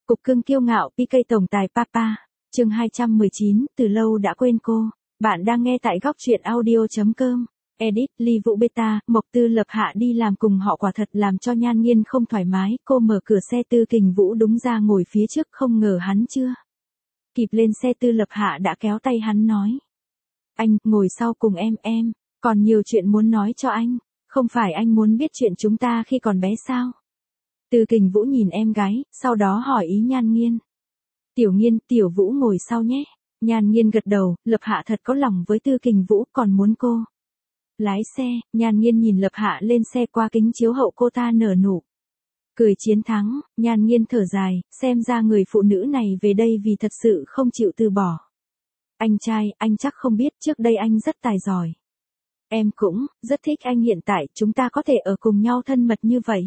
Cục cưng kiêu ngạo PK tổng tài Papa, chương 219, từ lâu đã quên cô. Bạn đang nghe tại góc truyện audio.com. Edit, Ly Vũ Beta, Mộc Tư Lập Hạ đi làm cùng họ quả thật làm cho Nhan Nghiên không thoải mái. Cô mở cửa xe Tư Kình Vũ đúng ra ngồi phía trước, không ngờ hắn chưa kịp lên xe Tư Lập Hạ đã kéo tay hắn nói. Anh, ngồi sau cùng em, còn nhiều chuyện muốn nói cho anh. Không phải anh muốn biết chuyện chúng ta khi còn bé sao? Tư Kình Vũ nhìn em gái, sau đó hỏi ý Nhan Nghiên. Tiểu Vũ ngồi sau nhé. Nhan Nghiên gật đầu, Lập Hạ thật có lòng với Tư Kình Vũ, còn muốn cô lái xe. Nhan Nghiên nhìn Lập Hạ lên xe qua kính chiếu hậu, cô ta nở nụ cười chiến thắng. Nhan Nghiên thở dài, xem ra người phụ nữ này về đây vì thật sự không chịu từ bỏ. Anh trai, anh chắc không biết trước đây anh rất tài giỏi. Em cũng rất thích anh, hiện tại chúng ta có thể ở cùng nhau thân mật như vậy.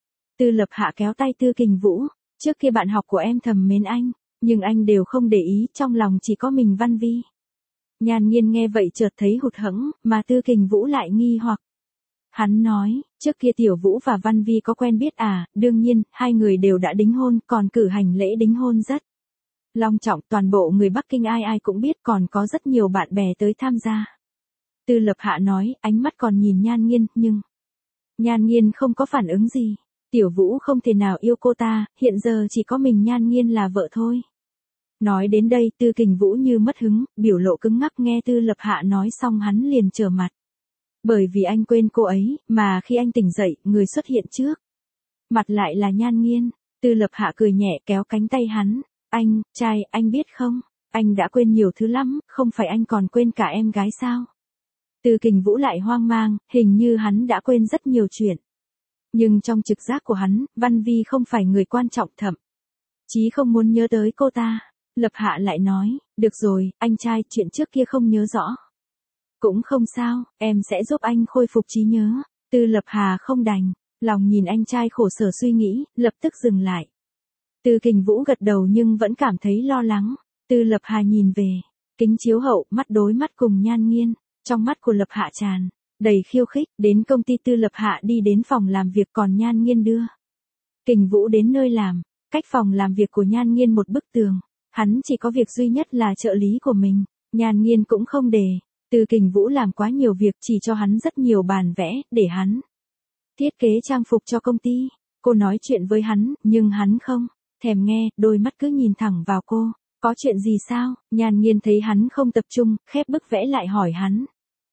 Tư Lập Hạ kéo tay Tư Kình Vũ, trước kia bạn học của em thầm mến anh, nhưng anh đều không để ý, trong lòng chỉ có mình Văn Vi. Nhan Nghiên nghe vậy chợt thấy hụt hẫng, mà Tư Kình Vũ lại nghi hoặc. Hắn nói, trước kia Tiểu Vũ và Văn Vi có quen biết à? Đương nhiên, hai người đều đã đính hôn, còn cử hành lễ đính hôn rất long trọng, toàn bộ người Bắc Kinh ai ai cũng biết, còn có rất nhiều bạn bè tới tham gia. Tư Lập Hạ nói, ánh mắt còn nhìn Nhan Nghiên, nhưng Nhan Nghiên không có phản ứng gì. Tiểu Vũ không thể nào yêu cô ta, hiện giờ chỉ có mình Nhan Nghiên là vợ thôi. Nói đến đây Tư Kình Vũ như mất hứng, biểu lộ cứng ngắc, nghe Tư Lập Hạ nói xong hắn liền trở mặt. Bởi vì anh quên cô ấy, mà khi anh tỉnh dậy, người xuất hiện trước mặt lại là Nhan Nghiên. Tư Lập Hạ cười nhẹ kéo cánh tay hắn. Anh trai, anh biết không, anh đã quên nhiều thứ lắm, không phải anh còn quên cả em gái sao? Tư Kình Vũ lại hoang mang, hình như hắn đã quên rất nhiều chuyện. Nhưng trong trực giác của hắn, Văn Vi không phải người quan trọng, thậm chí không muốn nhớ tới cô ta. Lập Hạ lại nói, được rồi, anh trai, chuyện trước kia không nhớ rõ cũng không sao, em sẽ giúp anh khôi phục trí nhớ. Tư Lập Hà không đành lòng nhìn anh trai khổ sở suy nghĩ, lập tức dừng lại. Tư Kình Vũ gật đầu nhưng vẫn cảm thấy lo lắng. Tư Lập Hà nhìn về kính chiếu hậu, mắt đối mắt cùng Nhan Nghiên, trong mắt của Lập Hạ tràn đầy khiêu khích. Đến công ty Tư Lập Hạ đi đến phòng làm việc, còn Nhan Nghiên đưa Kình Vũ đến nơi làm. Cách phòng làm việc của Nhan Nghiên một bức tường, hắn chỉ có việc duy nhất là trợ lý của mình. Nhan Nghiên cũng không để Tư Kình Vũ làm quá nhiều việc, chỉ cho hắn rất nhiều bản vẽ, để hắn thiết kế trang phục cho công ty. Cô nói chuyện với hắn, nhưng hắn không thèm nghe, đôi mắt cứ nhìn thẳng vào cô. Có chuyện gì sao? Nhan Nghiên thấy hắn không tập trung, khép bức vẽ lại hỏi hắn.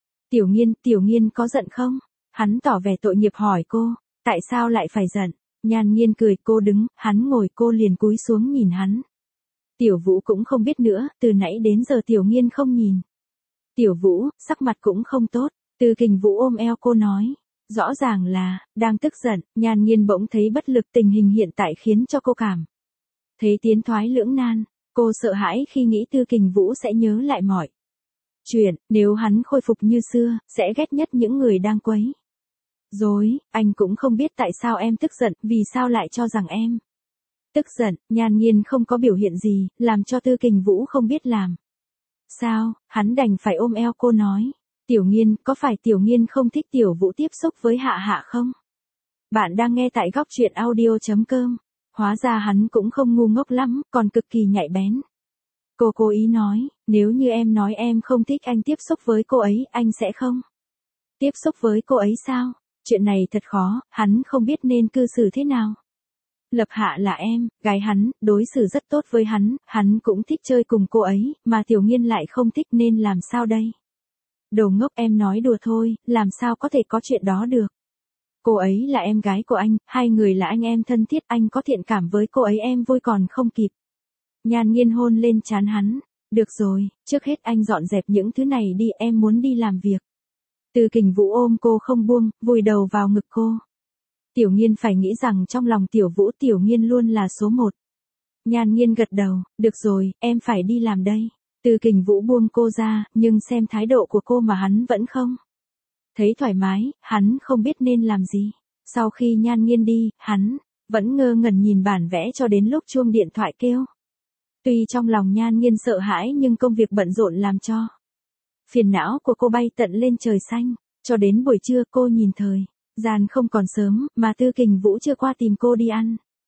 Tiểu Nghiên có giận không? Hắn tỏ vẻ tội nghiệp hỏi cô, tại sao lại phải giận? Nhan Nghiên cười, cô đứng, hắn ngồi, cô liền cúi xuống nhìn hắn. Tiểu Vũ cũng không biết nữa, từ nãy đến giờ Tiểu Nghiên không nhìn Tiểu Vũ, sắc mặt cũng không tốt. Tư Kình Vũ ôm eo cô nói, rõ ràng là đang tức giận. Nhan Nghiên bỗng thấy bất lực, tình hình hiện tại khiến cho cô cảm thấy tiến thoái lưỡng nan. Cô sợ hãi khi nghĩ Tư Kình Vũ sẽ nhớ lại mọi chuyện, nếu hắn khôi phục như xưa, sẽ ghét nhất những người đang quấy rối. Anh cũng không biết tại sao em tức giận, vì sao lại cho rằng em tức giận. Nhan Nghiên không có biểu hiện gì, làm cho Tư Kình Vũ không biết làm sao, hắn đành phải ôm eo cô nói. Tiểu Nghiên, có phải Tiểu Nghiên không thích Tiểu Vũ tiếp xúc với Hạ Hạ không? Bạn đang nghe tại góc truyện audio.com. Hóa ra hắn cũng không ngu ngốc lắm, còn cực kỳ nhạy bén. Cô cố ý nói, nếu như em nói em không thích anh tiếp xúc với cô ấy, anh sẽ không tiếp xúc với cô ấy sao? Chuyện này thật khó, hắn không biết nên cư xử thế nào. Lập Hạ là em gái hắn, đối xử rất tốt với hắn cũng thích chơi cùng cô ấy, mà Tiểu Nghiên lại không thích, nên làm sao đây? Đồ ngốc, em nói đùa thôi, làm sao có thể có chuyện đó được? Cô ấy là em gái của anh, hai người là anh em thân thiết, anh có thiện cảm với cô ấy em vui còn không kịp. Nhan Nghiên hôn lên trán hắn. Được rồi, trước hết anh dọn dẹp những thứ này đi, em muốn đi làm việc. Tư Kình Vũ ôm cô không buông, vùi đầu vào ngực cô. Tiểu Nghiên phải nghĩ rằng trong lòng Tiểu Vũ, Tiểu Nghiên luôn là số một. Nhan Nghiên gật đầu, được rồi, em phải đi làm đây. Tư Kình Vũ buông cô ra, nhưng xem thái độ của cô mà hắn vẫn không thấy thoải mái, hắn không biết nên làm gì. Sau khi Nhan Nghiên đi, hắn vẫn ngơ ngẩn nhìn bản vẽ cho đến lúc chuông điện thoại kêu. Tuy trong lòng Nhan Nghiên sợ hãi nhưng công việc bận rộn làm cho phiền não của cô bay tận lên trời xanh. Cho đến buổi trưa cô nhìn thời gian không còn sớm, mà Tư Kình Vũ chưa qua tìm cô đi ăn.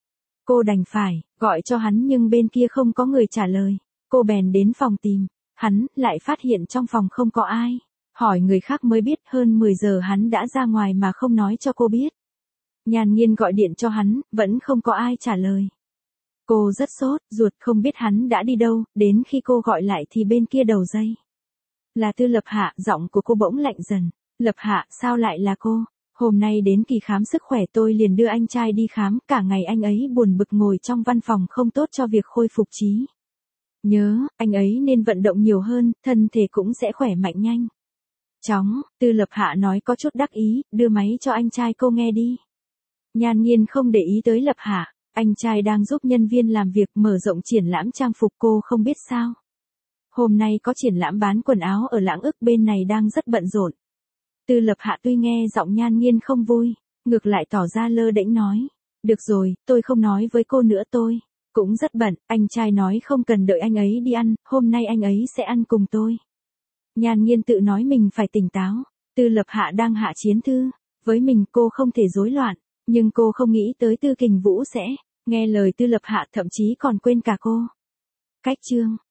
Cô đành phải, gọi cho hắn nhưng bên kia không có người trả lời. Cô bèn đến phòng tìm. Hắn lại phát hiện trong phòng không có ai. Hỏi người khác mới biết hơn 10 giờ hắn đã ra ngoài mà không nói cho cô biết. Nhan Nhiên gọi điện cho hắn, vẫn không có ai trả lời. Cô rất sốt, ruột không biết hắn đã đi đâu, đến khi cô gọi lại thì bên kia đầu dây. Là Tư Lập Hạ, giọng của cô bỗng lạnh dần. Lập Hạ, sao lại là cô? Hôm nay đến kỳ khám sức khỏe tôi liền đưa anh trai đi khám, cả ngày anh ấy buồn bực ngồi trong văn phòng không tốt cho việc khôi phục trí nhớ, anh ấy nên vận động nhiều hơn, thân thể cũng sẽ khỏe mạnh nhanh. Chóng, Tư Lập Hạ nói có chút đắc ý, đưa máy cho anh trai cô nghe đi. Nhan Nhiên không để ý tới Lập Hạ, anh trai đang giúp nhân viên làm việc mở rộng triển lãm trang phục, cô không biết sao. Hôm nay có triển lãm bán quần áo ở Lãng Ức, bên này đang rất bận rộn. Tư Lập Hạ tuy nghe giọng Nhan Nhiên không vui, ngược lại tỏ ra lơ đễnh nói. Được rồi, tôi không nói với cô nữa, tôi cũng rất bận. Anh trai nói không cần đợi anh ấy đi ăn, hôm nay anh ấy sẽ ăn cùng tôi. Nhan Nhiên tự nói mình phải tỉnh táo. Tư Lập Hạ đang hạ chiến thư. Với mình cô không thể rối loạn, nhưng cô không nghĩ tới Tư Kình Vũ sẽ nghe lời Tư Lập Hạ, thậm chí còn quên cả cô. Cách chương